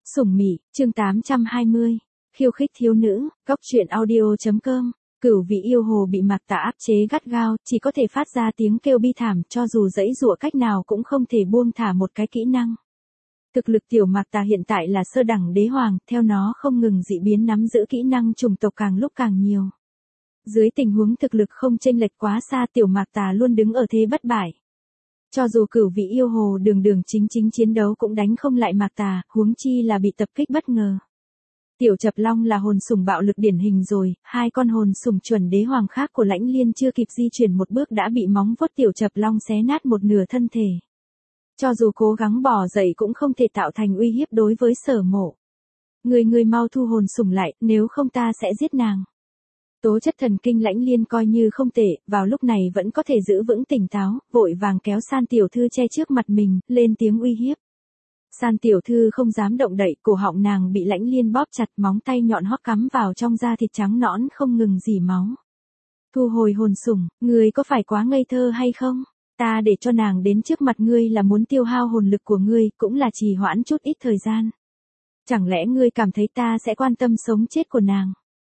Sủng Mị, chương 820. Khiêu khích thiếu nữ, góc truyện audio.com. Cửu vị yêu hồ bị Mạc Tà áp chế gắt gao, chỉ có thể phát ra tiếng kêu bi thảm, cho dù giãy giụa cách nào cũng không thể buông thả một cái kỹ năng. Thực lực tiểu Mạc Tà hiện tại là sơ đẳng đế hoàng, theo nó không ngừng dị biến nắm giữ kỹ năng chủng tộc càng lúc càng nhiều. Dưới tình huống thực lực không chênh lệch quá xa, tiểu Mạc Tà luôn đứng ở thế bất bại. Cho dù cửu vị yêu hồ đường đường chính chiến đấu cũng đánh không lại Mạc Tà, huống chi là bị tập kích bất ngờ. Tiểu Chập Long là hồn sủng bạo lực điển hình rồi, hai con hồn sủng chuẩn đế hoàng khác của Lãnh Liên chưa kịp di chuyển một bước đã bị móng vuốt Tiểu Chập Long xé nát một nửa thân thể. Cho dù cố gắng bỏ dậy cũng không thể tạo thành uy hiếp đối với Sở Mộ. Người mau thu hồn sủng lại, nếu không ta sẽ giết nàng. Tố chất thần kinh Lãnh Liên coi như không tệ, vào lúc này vẫn có thể giữ vững tỉnh táo, vội vàng kéo San tiểu thư che trước mặt mình, lên tiếng uy hiếp. San tiểu thư không dám động đậy, cổ họng nàng bị Lãnh Liên bóp chặt, móng tay nhọn hoắt cắm vào trong da thịt trắng nõn không ngừng rỉ máu. Thu hồi hồn sủng, ngươi có phải quá ngây thơ hay không? Ta để cho nàng đến trước mặt ngươi là muốn tiêu hao hồn lực của ngươi, cũng là trì hoãn chút ít thời gian. Chẳng lẽ ngươi cảm thấy ta sẽ quan tâm sống chết của nàng?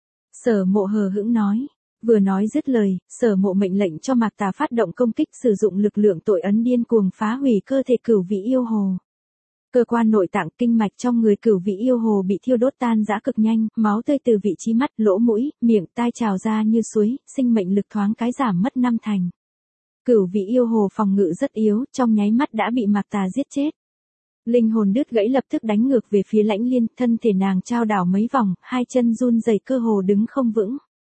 Sở Mộ hờ hững nói. Vừa nói dứt lời, Sở Mộ mệnh lệnh cho Mạc Tà phát động công kích, sử dụng lực lượng tội ấn điên cuồng phá hủy cơ thể cửu vị yêu hồ. Cơ quan nội tạng kinh mạch trong người cửu vị yêu hồ bị thiêu đốt tan rã cực nhanh, máu tươi từ vị trí mắt, lỗ mũi, miệng, tai trào ra như suối, sinh mệnh lực thoáng cái giảm mất 5 thành. Cửu vị yêu hồ phòng ngự rất yếu, trong nháy mắt đã bị Mạc Tà giết chết. Linh hồn đứt gãy lập tức đánh ngược về phía Lãnh Liên, thân thể nàng trao đảo mấy vòng, hai chân run rẩy cơ hồ đứng không vững.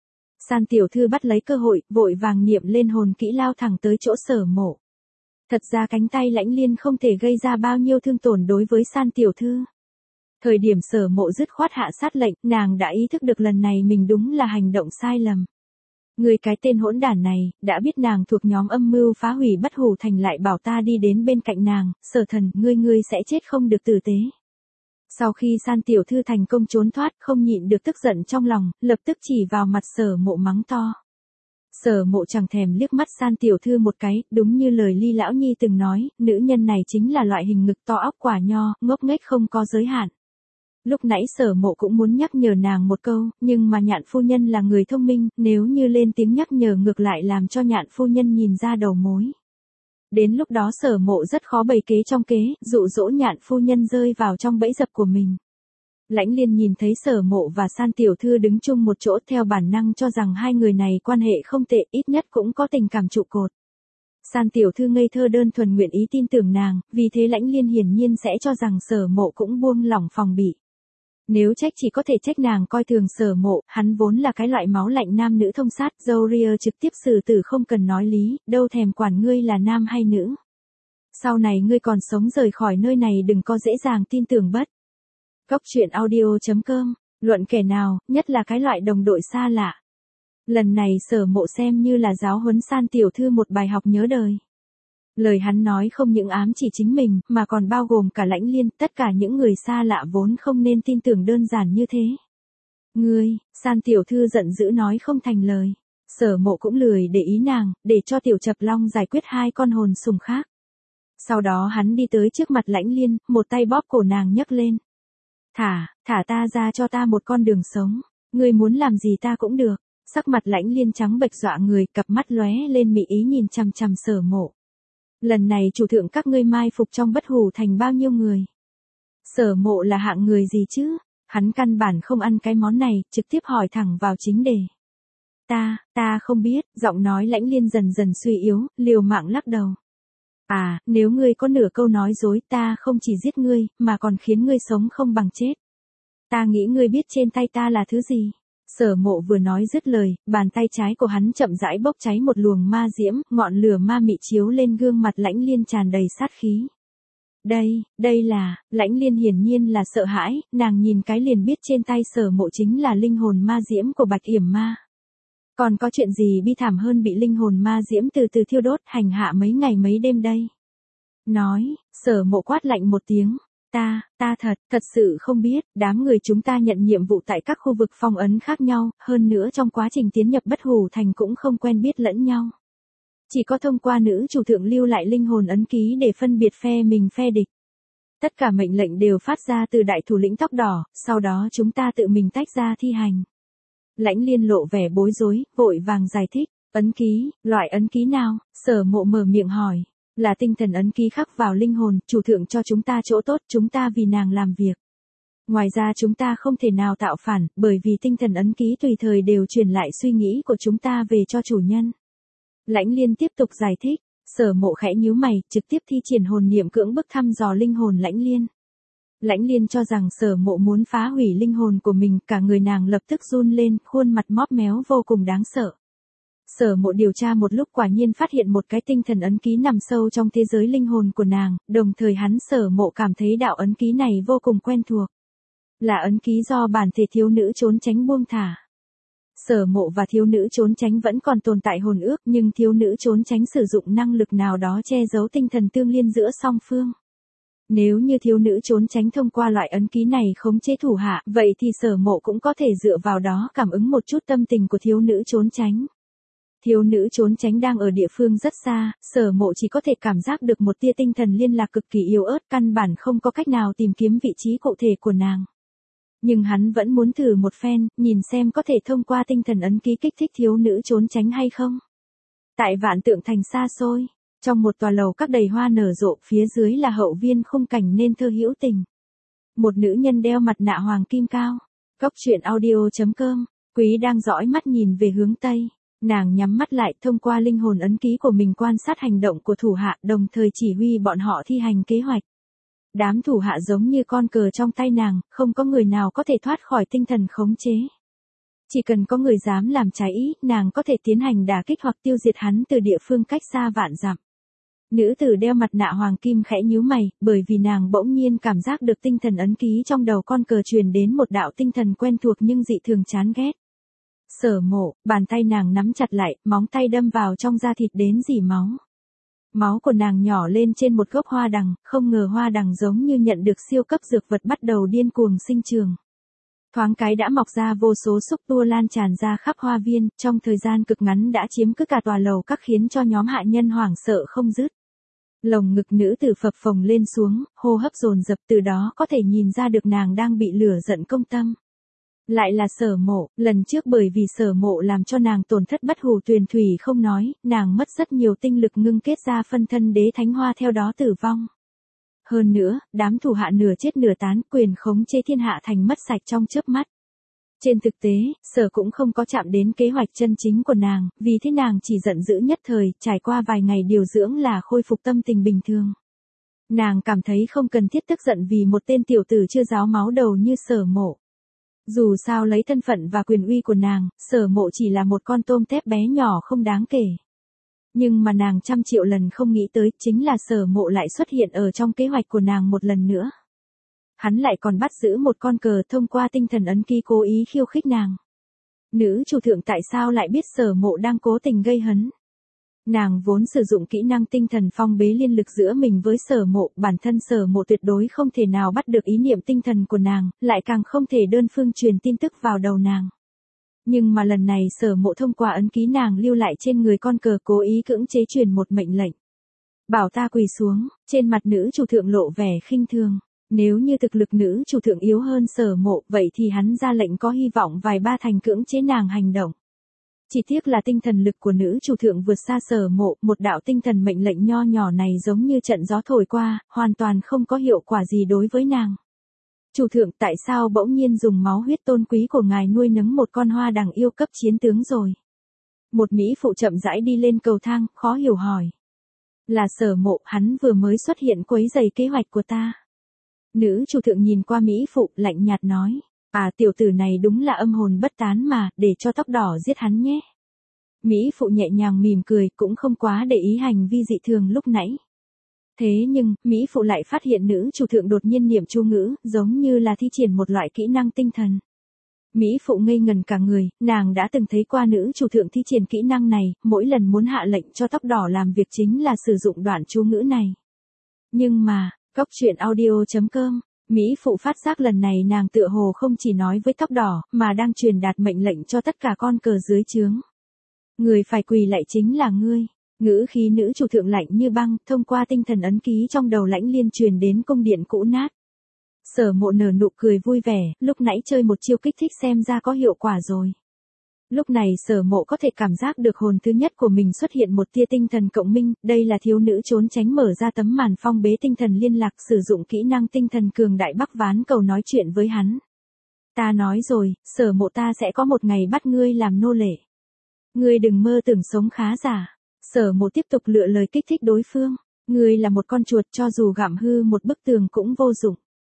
San tiểu thư bắt lấy cơ hội, vội vàng niệm lên hồn kỹ lao thẳng tới chỗ Sở Mộ. Thật ra cánh tay Lãnh Liên không thể gây ra bao nhiêu thương tổn đối với San tiểu thư. Thời điểm Sở Mộ dứt khoát hạ sát lệnh, nàng đã ý thức được lần này mình đúng là hành động sai lầm. Người cái tên hỗn đản này, đã biết nàng thuộc nhóm âm mưu phá hủy Bất Hủ Thành lại bảo ta đi đến bên cạnh nàng, Sở Thần, ngươi sẽ chết không được tử tế. Sau khi San tiểu thư thành công trốn thoát, không nhịn được tức giận trong lòng, lập tức chỉ vào mặt Sở Mộ mắng to. Sở Mộ chẳng thèm liếc mắt San tiểu thư một cái, đúng như lời Ly lão nhi từng nói, nữ nhân này chính là loại hình ngực to óc quả nho, ngốc nghếch không có giới hạn. Lúc nãy Sở Mộ cũng muốn nhắc nhở nàng một câu, nhưng mà Nhạn phu nhân là người thông minh, nếu như lên tiếng nhắc nhở ngược lại làm cho Nhạn phu nhân nhìn ra đầu mối. Đến lúc đó Sở Mộ rất khó bày kế trong kế, dụ dỗ Nhạn phu nhân rơi vào trong bẫy dập của mình. Lãnh Liên nhìn thấy Sở Mộ và San tiểu thư đứng chung một chỗ, theo bản năng cho rằng hai người này quan hệ không tệ, ít nhất cũng có tình cảm trụ cột. San tiểu thư ngây thơ đơn thuần nguyện ý tin tưởng nàng, vì thế Lãnh Liên hiển nhiên sẽ cho rằng Sở Mộ cũng buông lỏng phòng bị. Nếu trách chỉ có thể trách nàng coi thường Sở Mộ, hắn vốn là cái loại máu lạnh nam nữ thông sát, Zoria trực tiếp xử tử không cần nói lý, đâu thèm quản ngươi là nam hay nữ. Sau này ngươi còn sống rời khỏi nơi này đừng có dễ dàng tin tưởng bất. Góc truyện audio.com, luận kẻ nào, nhất là cái loại đồng đội xa lạ. Lần này Sở Mộ xem như là giáo huấn San tiểu thư một bài học nhớ đời. Lời hắn nói không những ám chỉ chính mình, mà còn bao gồm cả Lãnh Liên, tất cả những người xa lạ vốn không nên tin tưởng đơn giản như thế. Ngươi, San tiểu thư giận dữ nói không thành lời. Sở Mộ cũng lười để ý nàng, để cho Tiểu Chập Long giải quyết hai con hồn sủng khác. Sau đó hắn đi tới trước mặt Lãnh Liên, một tay bóp cổ nàng nhấc lên. Thả ta ra cho ta một con đường sống, ngươi muốn làm gì ta cũng được. Sắc mặt Lãnh Liên trắng bệch dọa người, cặp mắt lóe lên mị ý nhìn chằm chằm Sở Mộ. Lần này chủ thượng các ngươi mai phục trong Bất Hủ Thành bao nhiêu người? Sở Mộ là hạng người gì chứ? Hắn căn bản không ăn cái món này, trực tiếp hỏi thẳng vào chính đề. Ta không biết, giọng nói Lãnh Liên dần dần suy yếu, liều mạng lắc đầu. Nếu ngươi có nửa câu nói dối ta không chỉ giết ngươi, mà còn khiến ngươi sống không bằng chết. Ta nghĩ ngươi biết trên tay ta là thứ gì? Sở Mộ vừa nói dứt lời, bàn tay trái của hắn chậm rãi bốc cháy một luồng ma diễm, ngọn lửa ma mị chiếu lên gương mặt Lãnh Liên tràn đầy sát khí. Đây là, Lãnh Liên hiển nhiên là sợ hãi, nàng nhìn cái liền biết trên tay Sở Mộ chính là linh hồn ma diễm của Bạch Yểm Ma. Còn có chuyện gì bi thảm hơn bị linh hồn ma diễm từ từ thiêu đốt hành hạ mấy ngày mấy đêm đây? Nói, Sở Mộ quát lạnh một tiếng. Ta thật sự không biết, đám người chúng ta nhận nhiệm vụ tại các khu vực phong ấn khác nhau, hơn nữa trong quá trình tiến nhập Bất Hủ Thành cũng không quen biết lẫn nhau. Chỉ có thông qua nữ chủ thượng lưu lại linh hồn ấn ký để phân biệt phe mình phe địch. Tất cả mệnh lệnh đều phát ra từ đại thủ lĩnh tóc đỏ, sau đó chúng ta tự mình tách ra thi hành. Lãnh Liên lộ vẻ bối rối, vội vàng giải thích. Ấn ký, loại ấn ký nào? Sở Mộ mở miệng hỏi. Là tinh thần ấn ký khắc vào linh hồn, chủ thượng cho chúng ta chỗ tốt, chúng ta vì nàng làm việc. Ngoài ra chúng ta không thể nào tạo phản, bởi vì tinh thần ấn ký tùy thời đều truyền lại suy nghĩ của chúng ta về cho chủ nhân. Lãnh Liên tiếp tục giải thích. Sở Mộ khẽ nhíu mày, trực tiếp thi triển hồn niệm cưỡng bức thăm dò linh hồn Lãnh Liên. Lãnh Liên cho rằng Sở Mộ muốn phá hủy linh hồn của mình, cả người nàng lập tức run lên, khuôn mặt móp méo vô cùng đáng sợ. Sở Mộ điều tra một lúc quả nhiên phát hiện một cái tinh thần ấn ký nằm sâu trong thế giới linh hồn của nàng, đồng thời Sở Mộ cảm thấy đạo ấn ký này vô cùng quen thuộc. Là ấn ký do bản thể thiếu nữ trốn tránh buông thả. Sở Mộ và thiếu nữ trốn tránh vẫn còn tồn tại hồn ước, nhưng thiếu nữ trốn tránh sử dụng năng lực nào đó che giấu tinh thần tương liên giữa song phương. Nếu như thiếu nữ trốn tránh thông qua loại ấn ký này khống chế thủ hạ, vậy thì Sở Mộ cũng có thể dựa vào đó cảm ứng một chút tâm tình của thiếu nữ trốn tránh. Thiếu nữ trốn tránh đang ở địa phương rất xa, Sở Mộ chỉ có thể cảm giác được một tia tinh thần liên lạc cực kỳ yếu ớt, căn bản không có cách nào tìm kiếm vị trí cụ thể của nàng. Nhưng hắn vẫn muốn thử một phen, nhìn xem có thể thông qua tinh thần ấn ký kích thích thiếu nữ trốn tránh hay không. Tại Vạn Tượng Thành xa xôi, trong một tòa lầu các đầy hoa nở rộ, phía dưới là hậu viên khung cảnh nên thơ hữu tình. Một nữ nhân đeo mặt nạ hoàng kim cao. Cốc truyện audio.com, Quý đang dõi mắt nhìn về hướng Tây. Nàng nhắm mắt lại, thông qua linh hồn ấn ký của mình quan sát hành động của thủ hạ, đồng thời chỉ huy bọn họ thi hành kế hoạch. Đám thủ hạ giống như con cờ trong tay nàng, không có người nào có thể thoát khỏi tinh thần khống chế. Chỉ cần có người dám làm trái ý, nàng có thể tiến hành đả kích hoặc tiêu diệt hắn từ địa phương cách xa vạn dặm. Nữ tử đeo mặt nạ hoàng kim khẽ nhíu mày, bởi vì nàng bỗng nhiên cảm giác được tinh thần ấn ký trong đầu con cờ truyền đến một đạo tinh thần quen thuộc nhưng dị thường chán ghét. Sở Mộ, bàn tay nàng nắm chặt lại, móng tay đâm vào trong da thịt đến rỉ máu. Máu của nàng nhỏ lên trên một gốc hoa đằng, không ngờ hoa đằng giống như nhận được siêu cấp dược vật bắt đầu điên cuồng sinh trường. Thoáng cái đã mọc ra vô số xúc tua lan tràn ra khắp hoa viên, trong thời gian cực ngắn đã chiếm cứ cả tòa lầu các khiến cho nhóm hạ nhân hoảng sợ không dứt. Lồng ngực nữ tử phập phồng lên xuống, hô hấp dồn dập, từ đó có thể nhìn ra được nàng đang bị lửa giận công tâm. Lại là Sở Mộ, lần trước bởi vì Sở Mộ làm cho nàng tổn thất bất hủ tuyền thủy không nói, nàng mất rất nhiều tinh lực ngưng kết ra phân thân đế thánh hoa theo đó tử vong. Hơn nữa, đám thủ hạ nửa chết nửa tán, quyền khống chế thiên hạ thành mất sạch trong chớp mắt. Trên thực tế, Sở cũng không có chạm đến kế hoạch chân chính của nàng, vì thế nàng chỉ giận dữ nhất thời, trải qua vài ngày điều dưỡng là khôi phục tâm tình bình thường. Nàng cảm thấy không cần thiết tức giận vì một tên tiểu tử chưa ráo máu đầu như Sở Mộ. Dù sao lấy thân phận và quyền uy của nàng, Sở Mộ chỉ là một con tôm tép bé nhỏ không đáng kể. Nhưng mà nàng trăm triệu lần không nghĩ tới, chính là Sở Mộ lại xuất hiện ở trong kế hoạch của nàng một lần nữa. Hắn lại còn bắt giữ một con cờ thông qua tinh thần ấn ký cố ý khiêu khích nàng. Nữ chủ thượng tại sao lại biết Sở Mộ đang cố tình gây hấn? Nàng vốn sử dụng kỹ năng tinh thần phong bế liên lực giữa mình với Sở Mộ, bản thân Sở Mộ tuyệt đối không thể nào bắt được ý niệm tinh thần của nàng, lại càng không thể đơn phương truyền tin tức vào đầu nàng. Nhưng mà lần này Sở Mộ thông qua ấn ký nàng lưu lại trên người con cờ cố ý cưỡng chế truyền một mệnh lệnh. Bảo ta quỳ xuống, trên mặt nữ chủ thượng lộ vẻ khinh thường. Nếu như thực lực nữ chủ thượng yếu hơn Sở Mộ, vậy thì hắn ra lệnh có hy vọng vài ba thành cưỡng chế nàng hành động. Chỉ tiếc là tinh thần lực của nữ chủ thượng vượt xa Sở Mộ, một đạo tinh thần mệnh lệnh nho nhỏ này giống như trận gió thổi qua, hoàn toàn không có hiệu quả gì đối với nàng. Chủ thượng, tại sao bỗng nhiên dùng máu huyết tôn quý của ngài nuôi nấng một con hoa đằng yêu cấp chiến tướng rồi? Một mỹ phụ chậm rãi đi lên cầu thang, khó hiểu hỏi. Là Sở Mộ, hắn vừa mới xuất hiện quấy rầy kế hoạch của ta. Nữ chủ thượng nhìn qua mỹ phụ, lạnh nhạt nói. À, tiểu tử này đúng là âm hồn bất tán mà, để cho tóc đỏ giết hắn nhé. Mỹ phụ nhẹ nhàng mỉm cười, cũng không quá để ý hành vi dị thường lúc nãy. Thế nhưng, Mỹ phụ lại phát hiện nữ chủ thượng đột nhiên niệm chú ngữ, giống như là thi triển một loại kỹ năng tinh thần. Mỹ phụ ngây ngần cả người, nàng đã từng thấy qua nữ chủ thượng thi triển kỹ năng này, mỗi lần muốn hạ lệnh cho tóc đỏ làm việc chính là sử dụng đoạn chú ngữ này. Nhưng mà, Cốc truyện audio.com, Mỹ phụ phát giác lần này nàng tựa hồ không chỉ nói với tóc đỏ, mà đang truyền đạt mệnh lệnh cho tất cả con cờ dưới trướng. Người phải quỳ lại chính là ngươi. Ngữ khí nữ chủ thượng lạnh như băng, thông qua tinh thần ấn ký trong đầu Lãnh Liên truyền đến cung điện cũ nát. Sở Mộ nở nụ cười vui vẻ, lúc nãy chơi một chiêu kích thích xem ra có hiệu quả rồi. Lúc này Sở Mộ có thể cảm giác được hồn thứ nhất của mình xuất hiện một tia tinh thần cộng minh, đây là thiếu nữ trốn tránh mở ra tấm màn phong bế tinh thần liên lạc sử dụng kỹ năng tinh thần cường đại Bắc Ván Cầu nói chuyện với hắn. Ta nói rồi, Sở Mộ ta sẽ có một ngày bắt ngươi làm nô lệ. Ngươi đừng mơ tưởng sống khá giả. Sở Mộ tiếp tục lựa lời kích thích đối phương. Ngươi là một con chuột cho dù gặm hư một bức tường cũng vô dụng.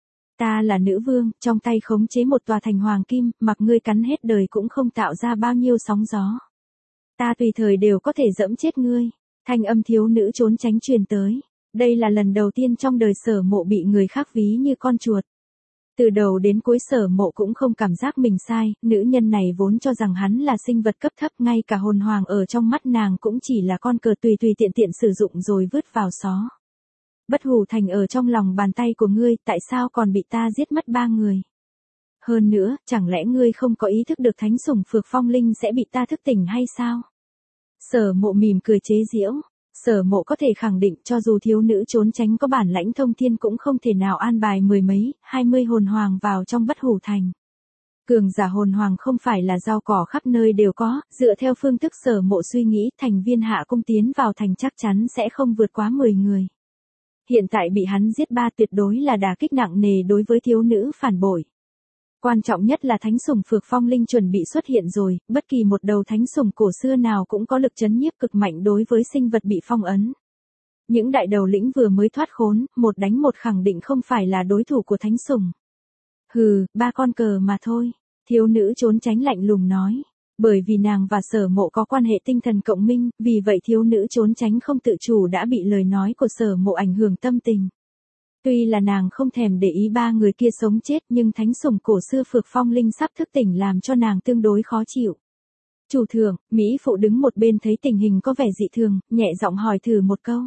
Ta là nữ vương, trong tay khống chế một tòa thành hoàng kim, mặc ngươi cắn hết đời cũng không tạo ra bao nhiêu sóng gió. Ta tùy thời đều có thể dẫm chết ngươi. Thanh âm thiếu nữ trốn tránh truyền tới. Đây là lần đầu tiên trong đời Sở Mộ bị người khác ví như con chuột. Từ đầu đến cuối Sở Mộ cũng không cảm giác mình sai, nữ nhân này vốn cho rằng hắn là sinh vật cấp thấp, ngay cả hồn hoàng ở trong mắt nàng cũng chỉ là con cờ tùy tùy tiện tiện sử dụng rồi vứt vào xó. Bất Hủ Thành ở trong lòng bàn tay của ngươi, tại sao còn bị ta giết mất 3 người? Hơn nữa, chẳng lẽ ngươi không có ý thức được thánh sủng Phược Phong Linh sẽ bị ta thức tỉnh hay sao? Sở Mộ mỉm cười chế giễu. Sở Mộ có thể khẳng định cho dù thiếu nữ trốn tránh có bản lãnh thông thiên cũng không thể nào an bài 10 mấy, 20 hồn hoàng vào trong Bất Hủ Thành. Cường giả hồn hoàng không phải là rau cỏ khắp nơi đều có, dựa theo phương thức Sở Mộ suy nghĩ thành viên hạ cung tiến vào thành chắc chắn sẽ không vượt quá 10 người. Hiện tại bị hắn giết 3 tuyệt đối là đả kích nặng nề đối với thiếu nữ phản bội. Quan trọng nhất là thánh sủng Phược Phong Linh chuẩn bị xuất hiện rồi, bất kỳ một đầu thánh sủng cổ xưa nào cũng có lực chấn nhiếp cực mạnh đối với sinh vật bị phong ấn. Những đại đầu lĩnh vừa mới thoát khốn, một đánh một khẳng định không phải là đối thủ của thánh sủng. Hừ, 3 con cờ mà thôi, thiếu nữ trốn tránh lạnh lùng nói. Bởi vì nàng và Sở Mộ có quan hệ tinh thần cộng minh, vì vậy thiếu nữ trốn tránh không tự chủ đã bị lời nói của Sở Mộ ảnh hưởng tâm tình. Tuy là nàng không thèm để ý 3 người kia sống chết nhưng thánh sủng cổ xưa Phược Phong Linh sắp thức tỉnh làm cho nàng tương đối khó chịu. Chủ thượng, Mỹ phụ đứng một bên thấy tình hình có vẻ dị thường, nhẹ giọng hỏi thử một câu.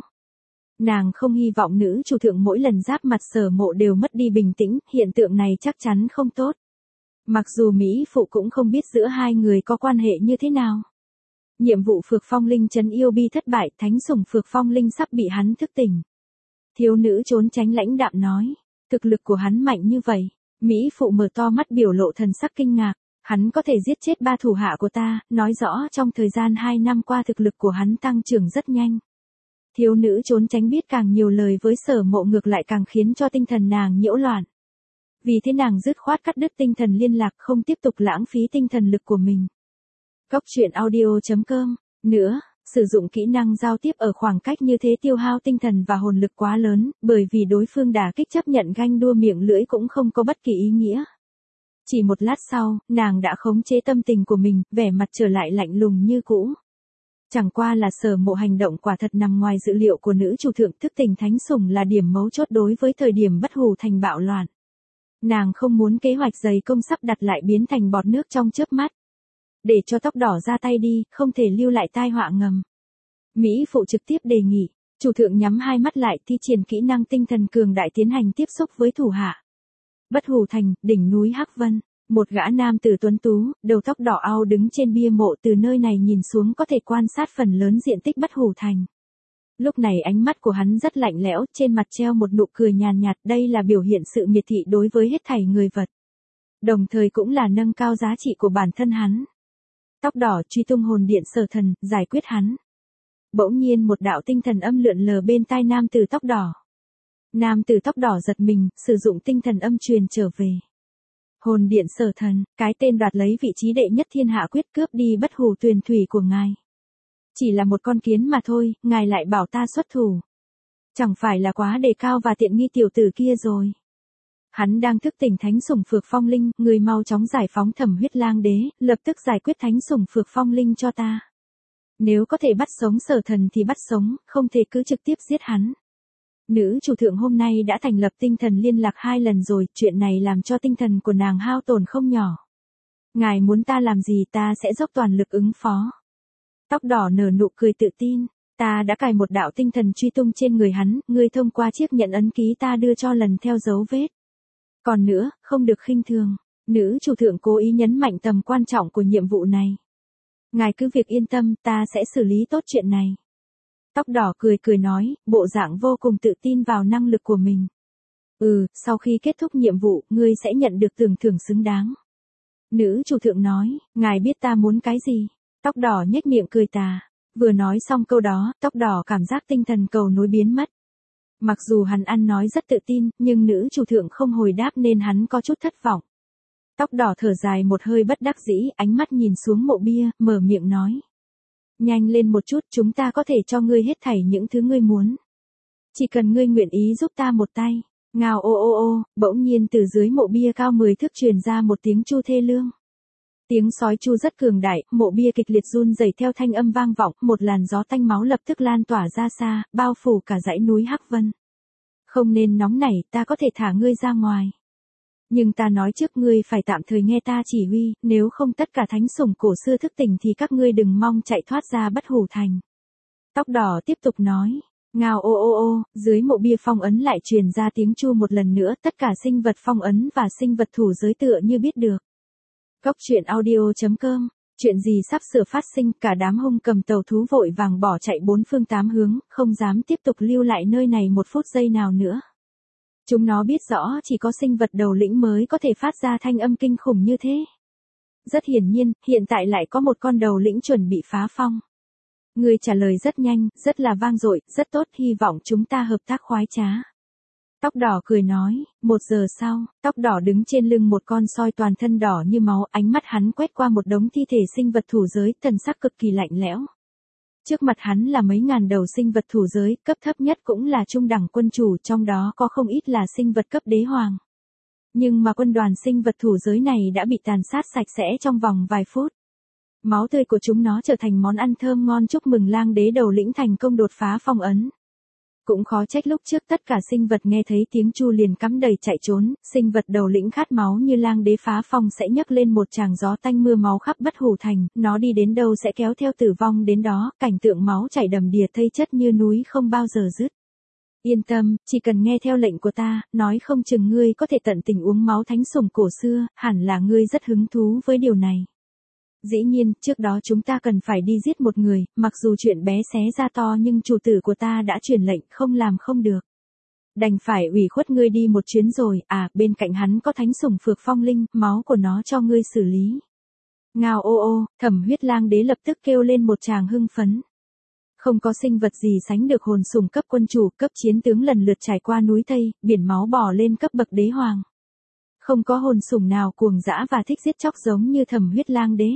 Nàng không hy vọng nữ chủ thượng mỗi lần giáp mặt Sở Mộ đều mất đi bình tĩnh, hiện tượng này chắc chắn không tốt. Mặc dù Mỹ phụ cũng không biết giữa hai người có quan hệ như thế nào. Nhiệm vụ Phược Phong Linh trấn yêu bi thất bại, thánh sủng Phược Phong Linh sắp bị hắn thức tỉnh. Thiếu nữ trốn tránh lãnh đạm nói, thực lực của hắn mạnh như vậy. Mỹ phụ mở to mắt biểu lộ thần sắc kinh ngạc, hắn có thể giết chết 3 thủ hạ của ta, nói rõ trong thời gian 2 năm qua thực lực của hắn tăng trưởng rất nhanh. Thiếu nữ trốn tránh biết càng nhiều lời với Sở Mộ ngược lại càng khiến cho tinh thần nàng nhiễu loạn. Vì thế nàng dứt khoát cắt đứt tinh thần liên lạc không tiếp tục lãng phí tinh thần lực của mình. Góc truyện audio.com. Nữa, sử dụng kỹ năng giao tiếp ở khoảng cách như thế tiêu hao tinh thần và hồn lực quá lớn, bởi vì đối phương đả kích chấp nhận ganh đua miệng lưỡi cũng không có bất kỳ ý nghĩa. Chỉ một lát sau, nàng đã khống chế tâm tình của mình, vẻ mặt trở lại lạnh lùng như cũ. Chẳng qua là Sở Mộ hành động quả thật nằm ngoài dự liệu của nữ chủ thượng, thức tỉnh thánh sủng là điểm mấu chốt đối với thời điểm Bất Hủ Thành bạo loạn. Nàng không muốn kế hoạch dày công sắp đặt lại biến thành bọt nước trong chớp mắt. Để cho tóc đỏ ra tay đi, không thể lưu lại tai họa ngầm. Mỹ phụ trực tiếp đề nghị, chủ thượng nhắm hai mắt lại thi triển kỹ năng tinh thần cường đại tiến hành tiếp xúc với thủ hạ. Bất Hủ Thành, đỉnh núi Hắc Vân, một gã nam tử tuấn tú, đầu tóc đỏ au đứng trên bia mộ, từ nơi này nhìn xuống có thể quan sát phần lớn diện tích Bất Hủ Thành. Lúc này ánh mắt của hắn rất lạnh lẽo, trên mặt treo một nụ cười nhàn nhạt, đây là biểu hiện sự miệt thị đối với hết thảy người vật. Đồng thời cũng là nâng cao giá trị của bản thân hắn. Tóc đỏ truy tung hồn điện Sở Thần, giải quyết hắn. Bỗng nhiên một đạo tinh thần âm lượn lờ bên tai nam tử tóc đỏ. Nam tử tóc đỏ giật mình, sử dụng tinh thần âm truyền trở về. Hồn điện Sở Thần, cái tên đoạt lấy vị trí đệ nhất thiên hạ quyết cướp đi Bất Hủ Tuyền Thủy của ngài. Chỉ là một con kiến mà thôi, ngài lại bảo ta xuất thủ. Chẳng phải là quá đề cao và tiện nghi tiểu tử kia rồi. Hắn đang thức tỉnh thánh sủng Phược Phong Linh, người mau chóng giải phóng Thẩm Huyết Lang Đế, lập tức giải quyết thánh sủng Phược Phong Linh cho ta. Nếu có thể bắt sống Sở Thần thì bắt sống, không thể cứ trực tiếp giết hắn. Nữ chủ thượng hôm nay đã thành lập tinh thần liên lạc 2 lần rồi, chuyện này làm cho tinh thần của nàng hao tổn không nhỏ. Ngài muốn ta làm gì ta sẽ dốc toàn lực ứng phó. Tóc đỏ nở nụ cười tự tin, ta đã cài một đạo tinh thần truy tung trên người hắn, ngươi thông qua chiếc nhận ấn ký ta đưa cho lần theo dấu vết. Còn nữa, không được khinh thường, nữ chủ thượng cố ý nhấn mạnh tầm quan trọng của nhiệm vụ này. Ngài cứ việc yên tâm, ta sẽ xử lý tốt chuyện này. Tóc đỏ cười cười nói, bộ dạng vô cùng tự tin vào năng lực của mình. Sau khi kết thúc nhiệm vụ, ngươi sẽ nhận được tưởng thưởng xứng đáng. Nữ chủ thượng nói, ngài biết ta muốn cái gì? Tóc đỏ nhếch miệng cười tà. Vừa nói xong câu đó, tóc đỏ cảm giác tinh thần cầu nối biến mất. Mặc dù hắn ăn nói rất tự tin, nhưng nữ chủ thượng không hồi đáp nên hắn có chút thất vọng. Tóc đỏ thở dài một hơi bất đắc dĩ, ánh mắt nhìn xuống mộ bia, mở miệng nói. Nhanh lên một chút, chúng ta có thể cho ngươi hết thảy những thứ ngươi muốn. Chỉ cần ngươi nguyện ý giúp ta một tay. Ngao ô ô ô, bỗng nhiên từ dưới mộ bia cao 10 thước truyền ra một tiếng chu thê lương. Tiếng sói chu rất cường đại, mộ bia kịch liệt run rẩy theo thanh âm vang vọng, một làn gió tanh máu lập tức lan tỏa ra xa, bao phủ cả dãy núi Hắc Vân. Không nên nóng nảy, ta có thể thả ngươi ra ngoài. Nhưng ta nói trước ngươi phải tạm thời nghe ta chỉ huy, nếu không tất cả thánh sủng cổ xưa thức tỉnh thì các ngươi đừng mong chạy thoát ra Bất Hủ Thành. Tóc đỏ tiếp tục nói. Ngao ô ô ô, dưới mộ bia phong ấn lại truyền ra tiếng chu một lần nữa, tất cả sinh vật phong ấn và sinh vật thủ giới tựa như biết được. Cốc truyện audio.com, chuyện gì sắp sửa phát sinh, cả đám hung cầm tàu thú vội vàng bỏ chạy bốn phương tám hướng, không dám tiếp tục lưu lại nơi này một phút giây nào nữa. Chúng nó biết rõ chỉ có sinh vật đầu lĩnh mới có thể phát ra thanh âm kinh khủng như thế. Rất hiển nhiên, hiện tại lại có một con đầu lĩnh chuẩn bị phá phong. Người trả lời rất nhanh, rất là vang dội, rất tốt, hy vọng chúng ta hợp tác khoái trá. Tóc đỏ cười nói, 1 giờ sau, tóc đỏ đứng trên lưng một con soi toàn thân đỏ như máu, ánh mắt hắn quét qua một đống thi thể sinh vật thủ giới, thần sắc cực kỳ lạnh lẽo. Trước mặt hắn là mấy ngàn đầu sinh vật thủ giới, cấp thấp nhất cũng là trung đẳng quân chủ, trong đó có không ít là sinh vật cấp đế hoàng. Nhưng mà quân đoàn sinh vật thủ giới này đã bị tàn sát sạch sẽ trong vòng vài phút. Máu tươi của chúng nó trở thành món ăn thơm ngon chúc mừng lang đế đầu lĩnh thành công đột phá phong ấn. Cũng khó trách lúc trước tất cả sinh vật nghe thấy tiếng chu liền cắm đầy chạy trốn, sinh vật đầu lĩnh khát máu như lang đế phá phong sẽ nhấc lên một tràng gió tanh mưa máu khắp Bất Hủ Thành, nó đi đến đâu sẽ kéo theo tử vong đến đó, cảnh tượng máu chảy đầm đìa thây chất như núi không bao giờ dứt. Yên tâm, chỉ cần nghe theo lệnh của ta, nói không chừng ngươi có thể tận tình uống máu thánh sủng cổ xưa, hẳn là ngươi rất hứng thú với điều này. Dĩ nhiên, trước đó chúng ta cần phải đi giết một người, mặc dù chuyện bé xé ra to nhưng chủ tử của ta đã truyền lệnh không làm không được. Đành phải ủy khuất ngươi đi một chuyến rồi, bên cạnh hắn có thánh sủng Phược Phong Linh, máu của nó cho ngươi xử lý. Ngao ô ô, Thẩm Huyết Lang đế lập tức kêu lên một tràng hưng phấn. Không có sinh vật gì sánh được hồn sủng cấp quân chủ, cấp chiến tướng lần lượt trải qua núi thây, biển máu bò lên cấp bậc đế hoàng. Không có hồn sủng nào cuồng dã và thích giết chóc giống như Thẩm Huyết Lang đế.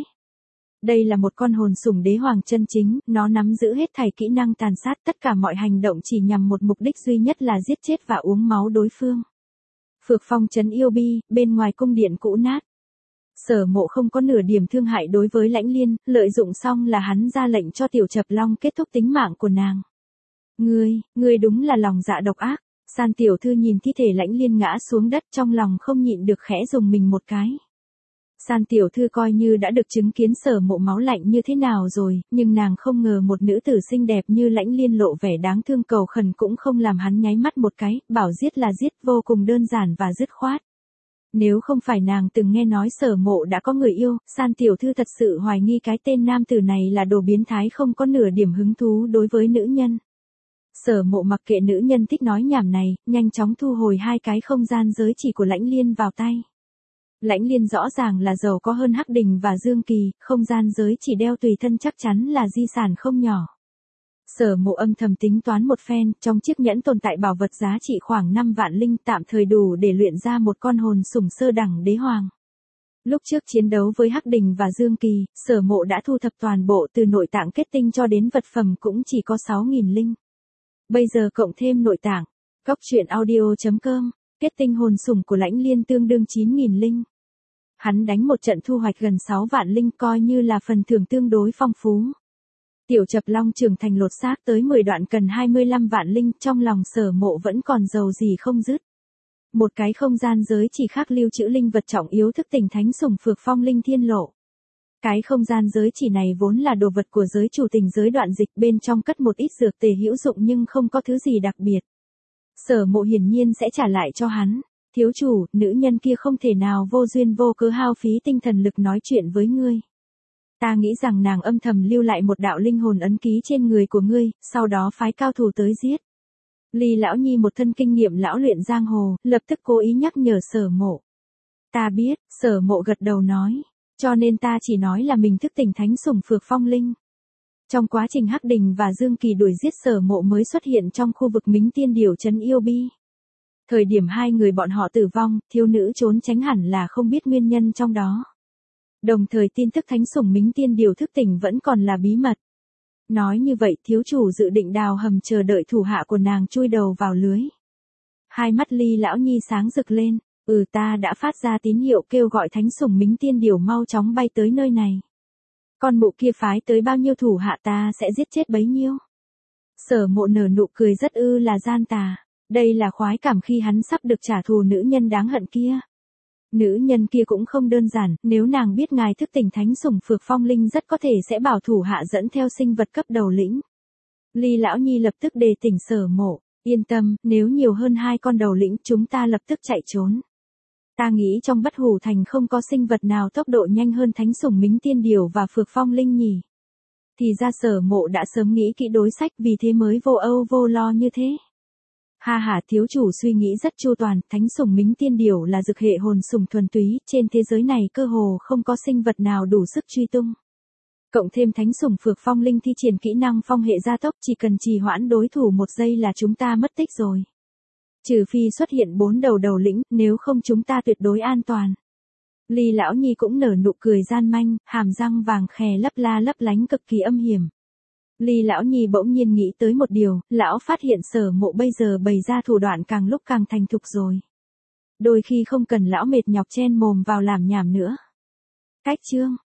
Đây là một con hồn sủng đế hoàng chân chính, nó nắm giữ hết thảy kỹ năng tàn sát, tất cả mọi hành động chỉ nhằm một mục đích duy nhất là giết chết và uống máu đối phương. Phược Phong trấn yêu bi, bên ngoài cung điện cũ nát. Sở Mộ không có nửa điểm thương hại đối với Lãnh Liên, lợi dụng xong là hắn ra lệnh cho Tiểu Chập Long kết thúc tính mạng của nàng. Ngươi đúng là lòng dạ độc ác. San tiểu thư nhìn thi thể Lãnh Liên ngã xuống đất trong lòng không nhịn được khẽ dùng mình một cái. San tiểu thư coi như đã được chứng kiến Sở Mộ máu lạnh như thế nào rồi, nhưng nàng không ngờ một nữ tử xinh đẹp như Lãnh Liên lộ vẻ đáng thương cầu khẩn cũng không làm hắn nháy mắt một cái, bảo giết là giết, vô cùng đơn giản và dứt khoát. Nếu không phải nàng từng nghe nói Sở Mộ đã có người yêu, San tiểu thư thật sự hoài nghi cái tên nam tử này là đồ biến thái không có nửa điểm hứng thú đối với nữ nhân. Sở Mộ mặc kệ nữ nhân thích nói nhảm này, nhanh chóng thu hồi 2 cái không gian giới chỉ của Lãnh Liên vào tay. Lãnh Liên rõ ràng là giàu có hơn Hắc Đình và Dương Kỳ, không gian giới chỉ đeo tùy thân chắc chắn là di sản không nhỏ. Sở Mộ âm thầm tính toán một phen, trong chiếc nhẫn tồn tại bảo vật giá trị khoảng 5 vạn linh, tạm thời đủ để luyện ra một con hồn sủng sơ đẳng đế hoàng. Lúc trước chiến đấu với Hắc Đình và Dương Kỳ, Sở Mộ đã thu thập toàn bộ từ nội tạng kết tinh cho đến vật phẩm cũng chỉ có 6.000 linh. Bây giờ cộng thêm nội tạng, Cốc truyện audio.com, kết tinh hồn sủng của Lãnh Liên tương đương 9.000 linh. Hắn đánh một trận thu hoạch gần 6 vạn linh coi như là phần thưởng tương đối phong phú. Tiểu Chập Long trưởng thành lột xác tới 10 đoạn cần 25 vạn linh, trong lòng Sở Mộ vẫn còn giàu gì không dứt. Một cái không gian giới chỉ khác lưu trữ linh vật trọng yếu thức tỉnh thánh sủng Phược Phong Linh Thiên Lộ. Cái không gian giới chỉ này vốn là đồ vật của giới chủ tình giới Đoạn Dịch, bên trong cất một ít dược tề hữu dụng nhưng không có thứ gì đặc biệt. Sở Mộ hiển nhiên sẽ trả lại cho hắn. Thiếu chủ, nữ nhân kia không thể nào vô duyên vô cớ hao phí tinh thần lực nói chuyện với ngươi. Ta nghĩ rằng nàng âm thầm lưu lại một đạo linh hồn ấn ký trên người của ngươi, sau đó phái cao thủ tới giết. Ly Lão Nhi một thân kinh nghiệm lão luyện giang hồ, lập tức cố ý nhắc nhở Sở Mộ. Ta biết, Sở Mộ gật đầu nói. Cho nên ta chỉ nói là mình thức tỉnh thánh sủng Phược Phong Linh. Trong quá trình Hắc Đình và Dương Kỳ đuổi giết Sở Mộ mới xuất hiện trong khu vực Mính Tiên Điểu trấn Yêu Bi. Thời điểm hai người bọn họ tử vong, thiếu nữ trốn tránh hẳn là không biết nguyên nhân trong đó. Đồng thời tin tức thánh sủng Mính Tiên Điểu thức tỉnh vẫn còn là bí mật. Nói như vậy thiếu chủ dự định đào hầm chờ đợi thủ hạ của nàng chui đầu vào lưới. Hai mắt Ly Lão Nhi sáng rực lên, ta đã phát ra tín hiệu kêu gọi thánh sủng Mính Tiên Điểu mau chóng bay tới nơi này. Con mụ kia phái tới bao nhiêu thủ hạ ta sẽ giết chết bấy nhiêu. Sở Mộ nở nụ cười rất là gian tà, đây là khoái cảm khi hắn sắp được trả thù nữ nhân đáng hận kia. Nữ nhân kia cũng không đơn giản, nếu nàng biết ngài thức tỉnh thánh sủng Phược Phong Linh rất có thể sẽ bảo thủ hạ dẫn theo sinh vật cấp đầu lĩnh. Ly Lão Nhi lập tức đề tỉnh Sở Mộ, yên tâm, nếu nhiều hơn 2 con đầu lĩnh chúng ta lập tức chạy trốn. Ta nghĩ trong Bất Hủ Thành không có sinh vật nào tốc độ nhanh hơn thánh sủng Mính Tiên Điểu và Phược Phong Linh nhỉ. Thì ra Sở Mộ đã sớm nghĩ kỹ đối sách vì thế mới vô âu vô lo như thế. Ha ha, thiếu chủ suy nghĩ rất chu toàn, thánh sủng Mính Tiên Điểu là dược hệ hồn sủng thuần túy, trên thế giới này cơ hồ không có sinh vật nào đủ sức truy tung. Cộng thêm thánh sủng Phược Phong Linh thi triển kỹ năng phong hệ gia tốc, chỉ cần trì hoãn đối thủ 1 giây là chúng ta mất tích rồi. Trừ phi xuất hiện 4 đầu lĩnh, nếu không chúng ta tuyệt đối an toàn. Ly Lão Nhi cũng nở nụ cười gian manh, hàm răng vàng khè lấp la lấp lánh cực kỳ âm hiểm. Ly Lão Nhi bỗng nhiên nghĩ tới một điều, lão phát hiện Sở Mộ bây giờ bày ra thủ đoạn càng lúc càng thành thục rồi. Đôi khi không cần lão mệt nhọc chen mồm vào làm nhảm nữa. Cách chương